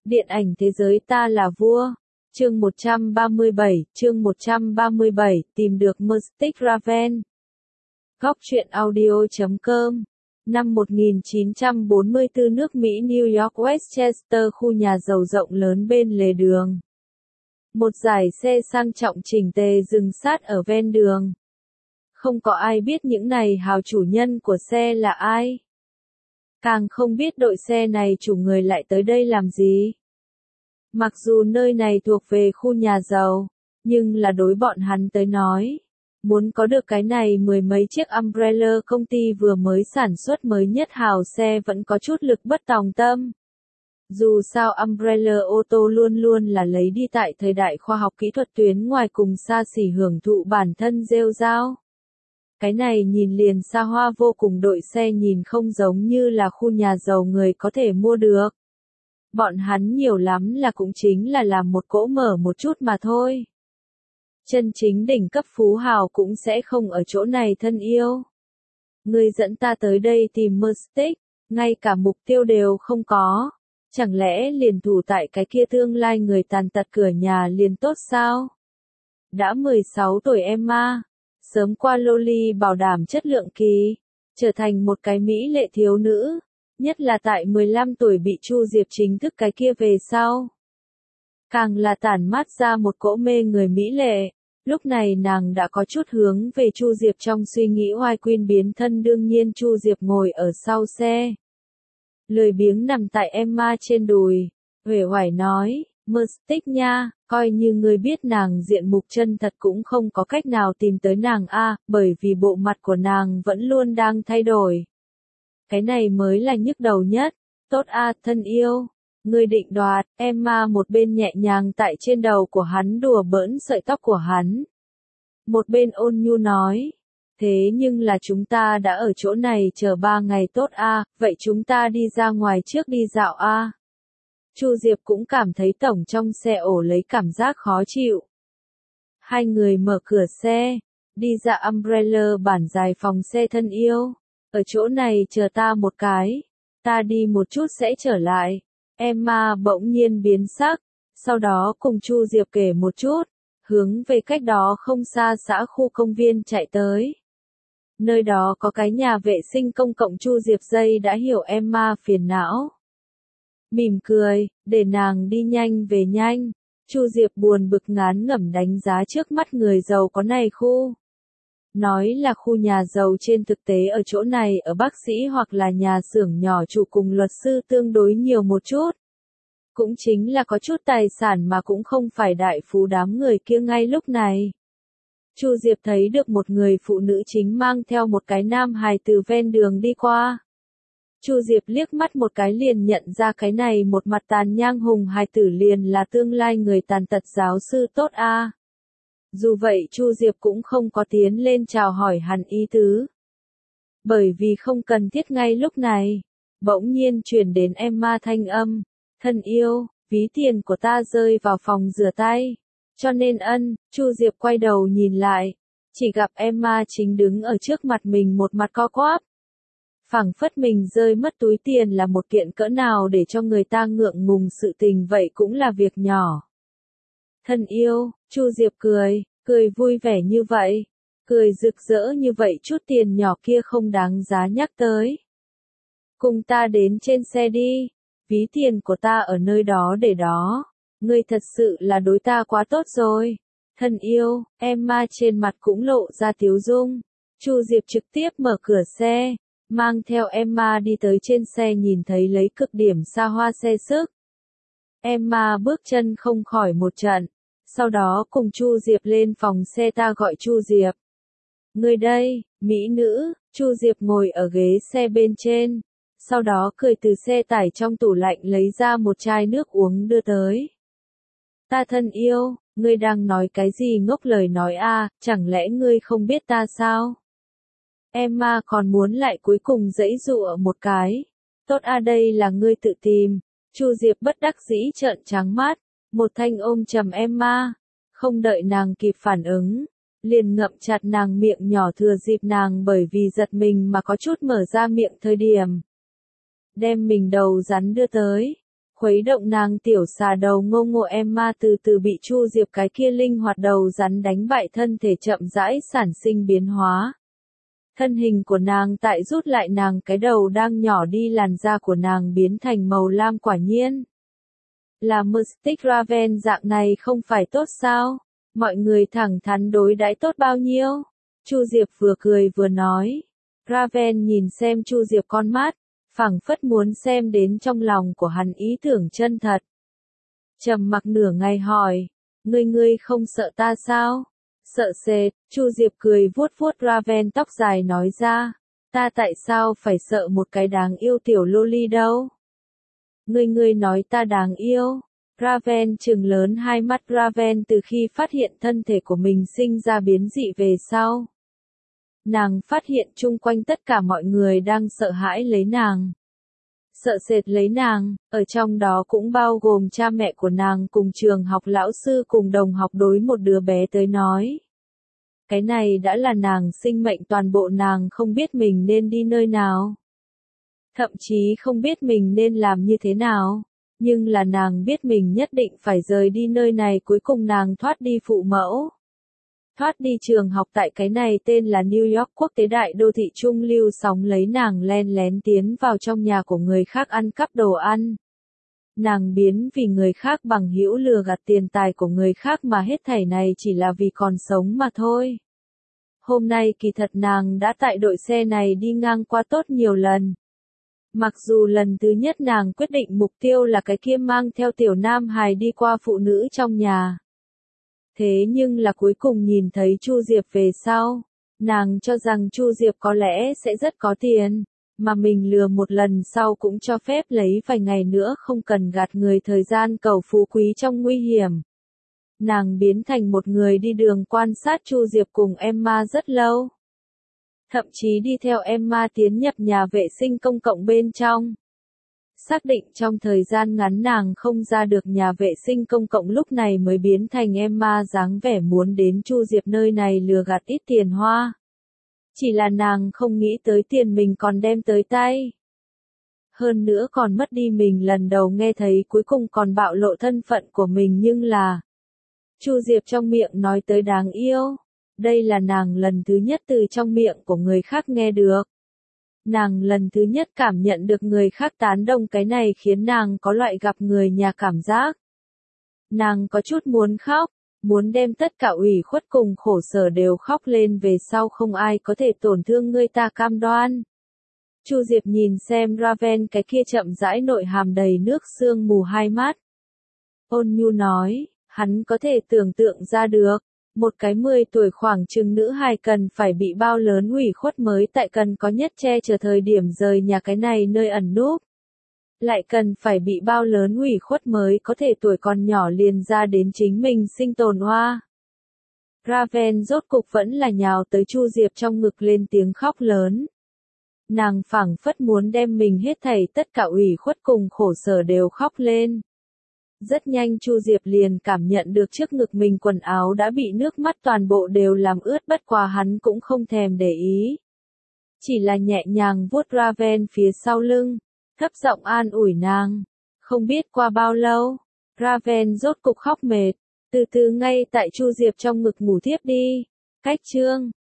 Điện ảnh thế giới ta là vua. Chương 137, tìm được Mystic Raven. Góc truyện audio.com. Năm 1944, nước Mỹ New York Westchester, khu nhà giàu rộng lớn bên lề đường. Một dải xe sang trọng chỉnh tề dừng sát ở ven đường. Không có ai biết những này hào chủ nhân của xe là ai. Càng không biết đội xe này chủ người lại tới đây làm gì. Mặc dù nơi này thuộc về khu nhà giàu, nhưng là đối bọn hắn tới nói. Muốn có được cái này mười mấy chiếc umbrella công ty vừa mới sản xuất mới nhất hào xe vẫn có chút lực bất tòng tâm. Dù sao umbrella ô tô luôn luôn là lấy đi tại thời đại khoa học kỹ thuật tuyến ngoài cùng xa xỉ hưởng thụ bản thân rêu rao. Cái này nhìn liền xa hoa vô cùng, đội xe nhìn không giống như là khu nhà giàu người có thể mua được. Bọn hắn nhiều lắm là cũng chính là làm một cỗ mở một chút mà thôi. Chân chính đỉnh cấp phú hào cũng sẽ không ở chỗ này thân yêu. Ngươi dẫn ta tới đây tìm Mystic, ngay cả mục tiêu đều không có. Chẳng lẽ liền thủ tại cái kia tương lai người tàn tật cửa nhà liền tốt sao? Đã 16 tuổi Emma, sớm qua Loli bảo đảm chất lượng kỳ, trở thành một cái mỹ lệ thiếu nữ, nhất là tại 15 tuổi bị Chu Diệp chính thức cái kia về sau. Càng là tản mát ra một cỗ mê người mỹ lệ, lúc này nàng đã có chút hướng về Chu Diệp trong suy nghĩ oai queen biến thân. Đương nhiên Chu Diệp ngồi ở sau xe, lười biếng nằm tại Emma trên đùi, uể oải nói, Mystic nha, coi như ngươi biết nàng diện mục chân thật cũng không có cách nào tìm tới nàng a, bởi vì bộ mặt của nàng vẫn luôn đang thay đổi. Cái này mới là nhức đầu nhất. Tốt a, thân yêu, ngươi định đoạt. Emma một bên nhẹ nhàng tại trên đầu của hắn đùa bỡn sợi tóc của hắn, một bên ôn nhu nói, thế nhưng là chúng ta đã ở chỗ này chờ 3 ngày tốt a, vậy chúng ta đi ra ngoài trước đi dạo a. Chu Diệp cũng cảm thấy tổng trong xe ổ lấy cảm giác khó chịu. Hai người mở cửa xe, đi ra umbrella bản dài phòng xe. Thân yêu, ở chỗ này chờ ta một cái, ta đi một chút sẽ trở lại. Emma bỗng nhiên biến sắc, sau đó cùng Chu Diệp kể một chút, hướng về cách đó không xa xã khu công viên chạy tới. Nơi đó có cái nhà vệ sinh công cộng. Chu Diệp dây đã hiểu Emma phiền não. Mỉm cười, để nàng đi nhanh về nhanh. Chu Diệp buồn bực ngán ngẩm đánh giá trước mắt người giàu có này khu. Nói là khu nhà giàu, trên thực tế ở chỗ này ở bác sĩ hoặc là nhà xưởng nhỏ chủ cùng luật sư tương đối nhiều một chút. Cũng chính là có chút tài sản mà cũng không phải đại phú đám người kia. Ngay lúc này, Chu Diệp thấy được một người phụ nữ chính mang theo một cái nam hài từ ven đường đi qua. Chu Diệp liếc mắt một cái liền nhận ra cái này một mặt tàn nhang hùng hài tử liền là tương lai người tàn tật giáo sư tốt a. Dù vậy Chu Diệp cũng không có tiến lên chào hỏi hắn ý tứ. Bởi vì không cần thiết. Ngay lúc này, bỗng nhiên truyền đến Emma thanh âm, thân yêu, ví tiền của ta rơi vào phòng rửa tay. Cho nên Chu Diệp quay đầu nhìn lại, chỉ gặp Emma chính đứng ở trước mặt mình một mặt co quắp. Phảng phất mình rơi mất túi tiền là một kiện cỡ nào để cho người ta ngượng ngùng sự tình, vậy cũng là việc nhỏ. Thân yêu, Chu Diệp cười vui vẻ như vậy, cười rực rỡ như vậy, chút tiền nhỏ kia không đáng giá nhắc tới. Cùng ta đến trên xe đi, ví tiền của ta ở nơi đó để đó, ngươi thật sự là đối ta quá tốt rồi. Thân yêu, Emma trên mặt cũng lộ ra tiếu dung. Chu Diệp trực tiếp mở cửa xe, mang theo Emma đi tới trên xe, nhìn thấy lấy cực điểm xa hoa xe sức. Emma bước chân không khỏi một trận, sau đó cùng Chu Diệp lên phòng xe. Ta gọi Chu Diệp. Người đây, mỹ nữ. Chu Diệp ngồi ở ghế xe bên trên, sau đó cười từ xe tải trong tủ lạnh lấy ra một chai nước uống đưa tới. Ta thân yêu, ngươi đang nói cái gì ngốc lời nói a, chẳng lẽ ngươi không biết ta sao? Emma còn muốn lại cuối cùng giãy giụa một cái. Tốt a, đây là ngươi tự tìm. Chu Diệp bất đắc dĩ trợn trắng mắt, một thanh ôm chầm Emma, không đợi nàng kịp phản ứng, liền ngậm chặt nàng miệng nhỏ, thừa dịp nàng bởi vì giật mình mà có chút mở ra miệng thời điểm, đem mình đầu rắn đưa tới. Khuấy động nàng tiểu xà đầu ngô ngộ Emma từ từ bị Chu Diệp cái kia linh hoạt đầu rắn đánh bại, thân thể chậm rãi sản sinh biến hóa. Thân hình của nàng tại rút lại, nàng cái đầu đang nhỏ đi, làn da của nàng biến thành màu lam, quả nhiên. Là Mystic Raven dạng này không phải tốt sao? Mọi người thẳng thắn đối đãi tốt bao nhiêu? Chu Diệp vừa cười vừa nói. Raven nhìn xem Chu Diệp con mắt, phảng phất muốn xem đến trong lòng của hắn ý tưởng chân thật. Trầm mặc nửa ngày hỏi, ngươi không sợ ta sao? Sợ sệt, Chu Diệp cười vuốt vuốt Raven tóc dài nói ra, ta tại sao phải sợ một cái đáng yêu tiểu loli đâu? Ngươi nói ta đáng yêu. Raven trừng lớn hai mắt. Raven từ khi phát hiện thân thể của mình sinh ra biến dị về sau, nàng phát hiện chung quanh tất cả mọi người đang sợ hãi lấy nàng. Sợ sệt lấy nàng, ở trong đó cũng bao gồm cha mẹ của nàng cùng trường học lão sư cùng đồng học. Đối một đứa bé tới nói, cái này đã là nàng sinh mệnh toàn bộ, nàng không biết mình nên đi nơi nào. Thậm chí không biết mình nên làm như thế nào. Nhưng là nàng biết mình nhất định phải rời đi nơi này. Cuối cùng nàng thoát đi phụ mẫu. Thoát đi trường học tại cái này tên là New York quốc tế đại đô thị trung lưu sóng lấy, nàng len lén tiến vào trong nhà của người khác ăn cắp đồ ăn. Nàng biến vì người khác bằng hữu, lừa gạt tiền tài của người khác, mà hết thảy này chỉ là vì còn sống mà thôi. Hôm nay kỳ thật nàng đã tại đội xe này đi ngang qua tốt nhiều lần. Mặc dù lần thứ nhất nàng quyết định mục tiêu là cái kia mang theo tiểu nam hài đi qua phụ nữ trong nhà. Thế nhưng là cuối cùng nhìn thấy Chu Diệp về sau, nàng cho rằng Chu Diệp có lẽ sẽ rất có tiền, mà mình lừa một lần sau cũng cho phép lấy vài ngày nữa không cần gạt người, thời gian cầu phú quý trong nguy hiểm. Nàng biến thành một người đi đường quan sát Chu Diệp cùng Emma rất lâu. Thậm chí đi theo Emma tiến nhập nhà vệ sinh công cộng bên trong. Xác định trong thời gian ngắn nàng không ra được nhà vệ sinh công cộng, lúc này mới biến thành Emma dáng vẻ muốn đến Chu Diệp nơi này lừa gạt ít tiền hoa. Chỉ là nàng không nghĩ tới tiền mình còn đem tới tay. Hơn nữa còn mất đi mình lần đầu nghe thấy, cuối cùng còn bạo lộ thân phận của mình. Nhưng là Chu Diệp trong miệng nói tới đáng yêu. Đây là nàng lần thứ nhất từ trong miệng của người khác nghe được. Nàng lần thứ nhất cảm nhận được người khác tán đồng, cái này khiến nàng có loại gặp người nhà cảm giác. Nàng có chút muốn khóc, muốn đem tất cả ủy khuất cùng khổ sở đều khóc lên, về sau không ai có thể tổn thương ngươi, ta cam đoan. Chu Diệp nhìn xem Raven cái kia chậm rãi nội hàm đầy nước sương mù hai mắt. Ôn nhu nói, hắn có thể tưởng tượng ra được. Một cái 10 tuổi khoảng chừng nữ hài cần phải bị bao lớn ủy khuất mới tại cần có nhất che chở thời điểm rời nhà cái này nơi ẩn núp. Lại cần phải bị bao lớn ủy khuất mới có thể tuổi còn nhỏ liền ra đến chính mình sinh tồn hoa. Raven rốt cục vẫn là nhào tới Chu Diệp trong ngực lên tiếng khóc lớn. Nàng phảng phất muốn đem mình hết thảy tất cả ủy khuất cùng khổ sở đều khóc lên. Rất nhanh Chu Diệp liền cảm nhận được trước ngực mình quần áo đã bị nước mắt toàn bộ đều làm ướt, bất quá hắn cũng không thèm để ý. Chỉ là nhẹ nhàng vuốt Raven phía sau lưng, thấp giọng an ủi nàng. Không biết qua bao lâu, Raven rốt cục khóc mệt, từ từ ngay tại Chu Diệp trong ngực ngủ thiếp đi. Cách chương